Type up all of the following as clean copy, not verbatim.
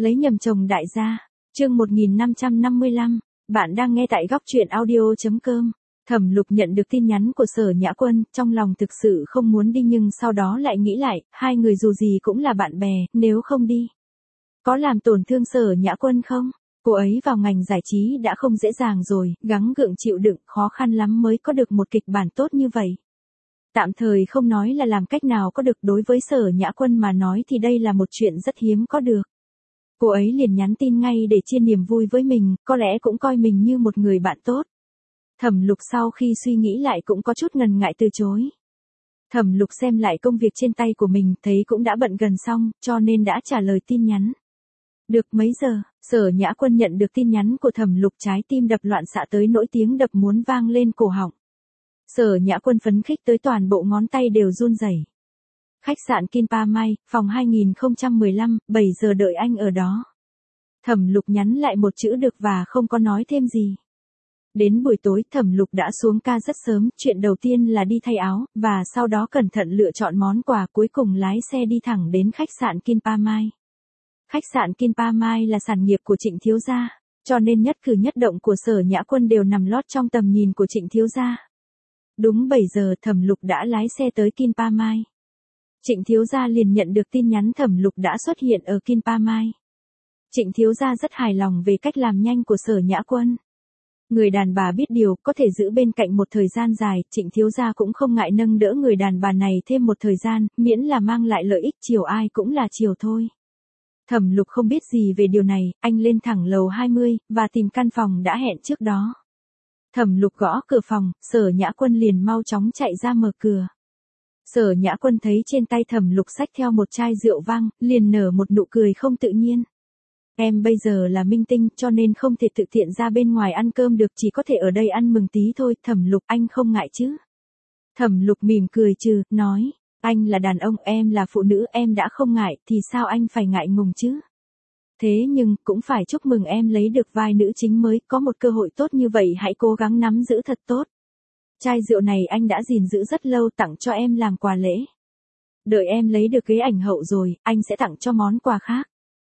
Lấy nhầm chồng đại gia. Chương 1555, bạn đang nghe tại góc truyện audio.com. Thẩm Lục nhận được tin nhắn của Sở Nhã Quân, trong lòng thực sự không muốn đi nhưng sau đó lại nghĩ lại, hai người dù gì cũng là bạn bè, nếu không đi, có làm tổn thương Sở Nhã Quân không? Cô ấy vào ngành giải trí đã không dễ dàng rồi, gắng gượng chịu đựng, khó khăn lắm mới có được một kịch bản tốt như vậy. Tạm thời không nói là làm cách nào có được, đối với Sở Nhã Quân mà nói thì đây là một chuyện rất hiếm có được. Cô ấy liền nhắn tin ngay để chia niềm vui với mình, có lẽ cũng coi mình như một người bạn tốt. Thẩm Lục sau khi suy nghĩ lại cũng có chút ngần ngại từ chối. Thẩm Lục xem lại công việc trên tay của mình, thấy cũng đã bận gần xong, cho nên đã trả lời tin nhắn. Được mấy giờ, Sở Nhã Quân nhận được tin nhắn của Thẩm Lục, trái tim đập loạn xạ tới nỗi tiếng đập muốn vang lên cổ họng. Sở Nhã Quân phấn khích tới toàn bộ ngón tay đều run rẩy. Khách sạn Kinpa Mai, phòng 2015, 7 giờ đợi anh ở đó. Thẩm Lục nhắn lại một chữ được và không có nói thêm gì. Đến buổi tối, Thẩm Lục đã xuống ca rất sớm, chuyện đầu tiên là đi thay áo, và sau đó cẩn thận lựa chọn món quà, cuối cùng lái xe đi thẳng đến khách sạn Kinpa Mai. Khách sạn Kinpa Mai là sản nghiệp của Trịnh thiếu gia, cho nên nhất cử nhất động của Sở Nhã Quân đều nằm lót trong tầm nhìn của Trịnh thiếu gia. Đúng 7 giờ, Thẩm Lục đã lái xe tới Kinpa Mai. Trịnh thiếu gia liền nhận được tin nhắn Thẩm Lục đã xuất hiện ở Kinpa Mai. Trịnh thiếu gia rất hài lòng về cách làm nhanh của Sở Nhã Quân. Người đàn bà biết điều, có thể giữ bên cạnh một thời gian dài, Trịnh thiếu gia cũng không ngại nâng đỡ người đàn bà này thêm một thời gian, miễn là mang lại lợi ích, chiều ai cũng là chiều thôi. Thẩm Lục không biết gì về điều này, anh lên thẳng lầu 20, và tìm căn phòng đã hẹn trước đó. Thẩm Lục gõ cửa phòng, Sở Nhã Quân liền mau chóng chạy ra mở cửa. Sở Nhã Quân thấy trên tay Thẩm Lục xách theo một chai rượu vang, liền nở một nụ cười không tự nhiên. Em bây giờ là minh tinh, cho nên không thể tự tiện ra bên ngoài ăn cơm được, chỉ có thể ở đây ăn mừng tí thôi. Thẩm Lục, anh không ngại chứ? Thẩm Lục mỉm cười trừ, nói, anh là đàn ông, em là phụ nữ, em đã không ngại, thì sao anh phải ngại ngùng chứ? Thế nhưng, cũng phải chúc mừng em lấy được vai nữ chính mới, có một cơ hội tốt như vậy hãy cố gắng nắm giữ thật tốt. Chai rượu này anh đã gìn giữ rất lâu, tặng cho em làm quà lễ. Đợi em lấy được ghế ảnh hậu rồi, anh sẽ tặng cho món quà khác.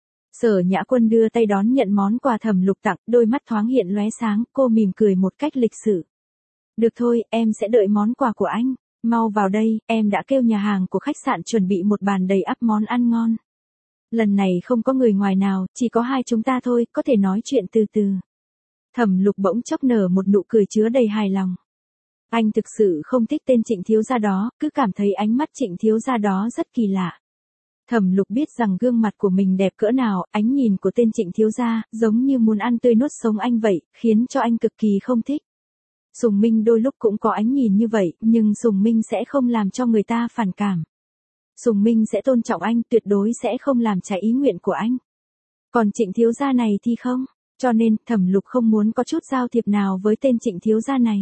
Sở Nhã Quân đưa tay đón nhận món quà Thẩm Lục tặng, đôi mắt thoáng hiện lóe sáng, cô mỉm cười một cách lịch sự. Được thôi, em sẽ đợi món quà của anh. Mau vào đây, em đã kêu nhà hàng của khách sạn chuẩn bị một bàn đầy ắp món ăn ngon. Lần này không có người ngoài nào, chỉ có hai chúng ta thôi, có thể nói chuyện từ từ. Thẩm Lục bỗng chốc nở một nụ cười chứa đầy hài lòng. Anh thực sự không thích tên Trịnh thiếu gia đó, cứ cảm thấy ánh mắt Trịnh thiếu gia đó rất kỳ lạ. Thẩm Lục biết rằng gương mặt của mình đẹp cỡ nào, ánh nhìn của tên Trịnh thiếu gia, giống như muốn ăn tươi nuốt sống anh vậy, khiến cho anh cực kỳ không thích. Sùng Minh đôi lúc cũng có ánh nhìn như vậy, nhưng Sùng Minh sẽ không làm cho người ta phản cảm. Sùng Minh sẽ tôn trọng anh, tuyệt đối sẽ không làm trái ý nguyện của anh. Còn Trịnh thiếu gia này thì không, cho nên Thẩm Lục không muốn có chút giao thiệp nào với tên Trịnh thiếu gia này.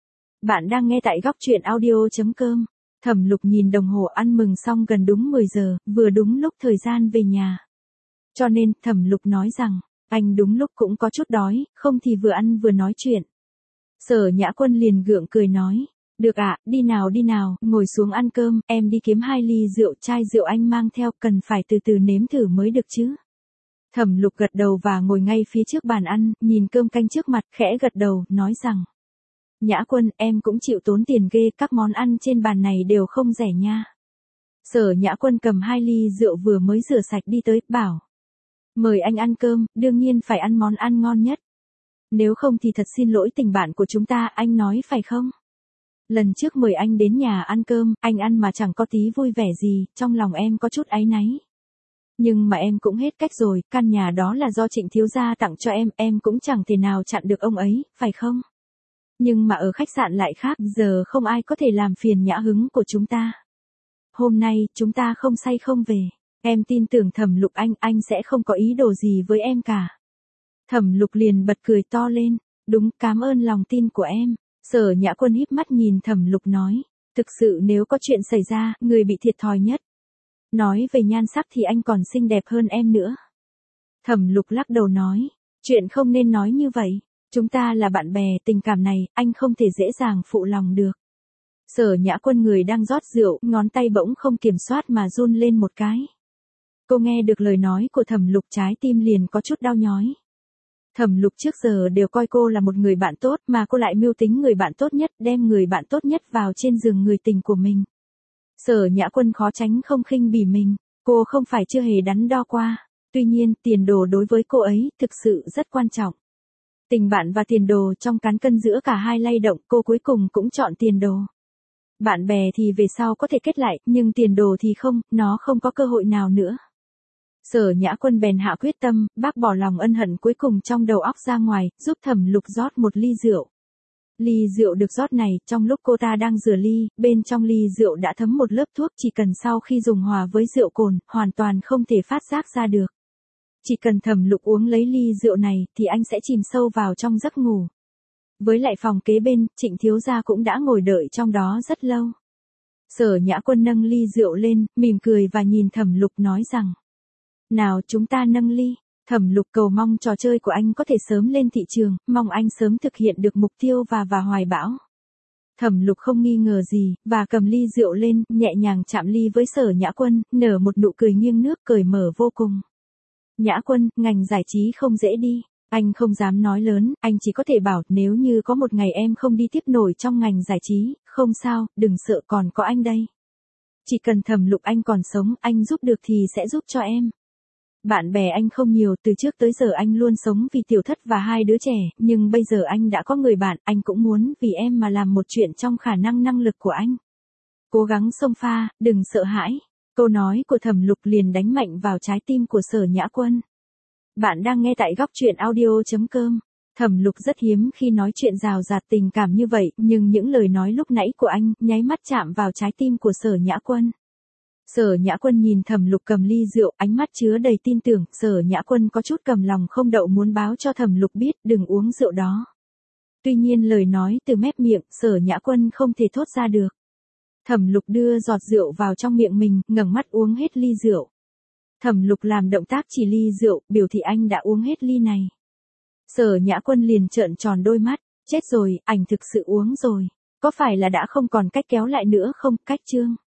Bạn đang nghe tại góc truyện audio.com. Thẩm Lục nhìn đồng hồ, ăn mừng xong gần đúng 10 giờ, vừa đúng lúc thời gian về nhà. Cho nên, Thẩm Lục nói rằng, anh đúng lúc cũng có chút đói, không thì vừa ăn vừa nói chuyện. Sở Nhã Quân liền gượng cười nói, được ạ, đi nào, ngồi xuống ăn cơm, em đi kiếm 2 ly rượu, chai rượu anh mang theo, cần phải từ từ nếm thử mới được chứ. Thẩm Lục gật đầu và ngồi ngay phía trước bàn ăn, nhìn cơm canh trước mặt, khẽ gật đầu, nói rằng, Nhã Quân, em cũng chịu tốn tiền ghê, các món ăn trên bàn này đều không rẻ nha. Sở Nhã Quân cầm 2 ly rượu vừa mới rửa sạch đi tới, bảo, mời anh ăn cơm, đương nhiên phải ăn món ăn ngon nhất. Nếu không thì thật xin lỗi tình bạn của chúng ta, anh nói phải không? Lần trước mời anh đến nhà ăn cơm, anh ăn mà chẳng có tí vui vẻ gì, trong lòng em có chút áy náy. Nhưng mà em cũng hết cách rồi, căn nhà đó là do Trịnh thiếu gia tặng cho em cũng chẳng thể nào chặn được ông ấy, phải không? Nhưng mà ở khách sạn lại khác, giờ không ai có thể làm phiền nhã hứng của chúng ta. Hôm nay, chúng ta không say không về. Em tin tưởng Thẩm Lục anh sẽ không có ý đồ gì với em cả. Thẩm Lục liền bật cười to lên, đúng, cảm ơn lòng tin của em. Sở Nhã Quân híp mắt nhìn Thẩm Lục nói, thực sự nếu có chuyện xảy ra, người bị thiệt thòi nhất. Nói về nhan sắc thì anh còn xinh đẹp hơn em nữa. Thẩm Lục lắc đầu nói, chuyện không nên nói như vậy. Chúng ta là bạn bè, tình cảm này, anh không thể dễ dàng phụ lòng được. Sở Nhã Quân người đang rót rượu, ngón tay bỗng không kiểm soát mà run lên một cái. Cô nghe được lời nói của Thẩm Lục trái tim liền có chút đau nhói. Thẩm Lục trước giờ đều coi cô là một người bạn tốt mà cô lại mưu tính người bạn tốt nhất, đem người bạn tốt nhất vào trên giường người tình của mình. Sở Nhã Quân khó tránh không khinh bỉ mình, cô không phải chưa hề đắn đo qua, tuy nhiên tiền đồ đối với cô ấy thực sự rất quan trọng. Tình bạn và tiền đồ trong cán cân giữa cả hai lay động, cô cuối cùng cũng chọn tiền đồ. Bạn bè thì về sau có thể kết lại, nhưng tiền đồ thì không, nó không có cơ hội nào nữa. Sở Nhã Quân bèn hạ quyết tâm, bác bỏ lòng ân hận cuối cùng trong đầu óc ra ngoài, giúp Thẩm Lục rót một ly rượu. Ly rượu được rót này, trong lúc cô ta đang rửa ly, bên trong ly rượu đã thấm một lớp thuốc, chỉ cần sau khi dùng hòa với rượu cồn, hoàn toàn không thể phát giác ra được. Chỉ cần Thẩm Lục uống lấy ly rượu này, thì anh sẽ chìm sâu vào trong giấc ngủ. Với lại phòng kế bên, Trịnh thiếu gia cũng đã ngồi đợi trong đó rất lâu. Sở Nhã Quân nâng ly rượu lên, mỉm cười và nhìn Thẩm Lục nói rằng: nào chúng ta nâng ly. Thẩm Lục cầu mong trò chơi của anh có thể sớm lên thị trường, mong anh sớm thực hiện được mục tiêu và hoài bão. Thẩm Lục không nghi ngờ gì, và cầm ly rượu lên, nhẹ nhàng chạm ly với Sở Nhã Quân, nở một nụ cười nghiêng nước cởi mở vô cùng. Nhã Quân, ngành giải trí không dễ đi. Anh không dám nói lớn, anh chỉ có thể bảo nếu như có một ngày em không đi tiếp nổi trong ngành giải trí, không sao, đừng sợ còn có anh đây. Chỉ cần Thẩm Lục anh còn sống, anh giúp được thì sẽ giúp cho em. Bạn bè anh không nhiều, từ trước tới giờ anh luôn sống vì tiểu thất và hai đứa trẻ, nhưng bây giờ anh đã có người bạn, anh cũng muốn vì em mà làm một chuyện trong khả năng lực của anh. Cố gắng xông pha, đừng sợ hãi. Câu nói của Thẩm Lục liền đánh mạnh vào trái tim của Sở Nhã Quân. Bạn đang nghe tại góc truyện audio.com. Thẩm Lục rất hiếm khi nói chuyện rào rạt tình cảm như vậy, nhưng những lời nói lúc nãy của anh, nháy mắt chạm vào trái tim của Sở Nhã Quân. Sở Nhã Quân nhìn Thẩm Lục cầm ly rượu, ánh mắt chứa đầy tin tưởng, Sở Nhã Quân có chút cầm lòng không đậu muốn báo cho Thẩm Lục biết, đừng uống rượu đó. Tuy nhiên lời nói từ mép miệng, Sở Nhã Quân không thể thốt ra được. Thẩm Lục đưa giọt rượu vào trong miệng mình, ngẩng mắt uống hết ly rượu. Thẩm Lục làm động tác chỉ ly rượu, biểu thị anh đã uống hết ly này. Sở Nhã Quân liền trợn tròn đôi mắt, chết rồi, ảnh thực sự uống rồi. Có phải là đã không còn cách kéo lại nữa không, cách chương.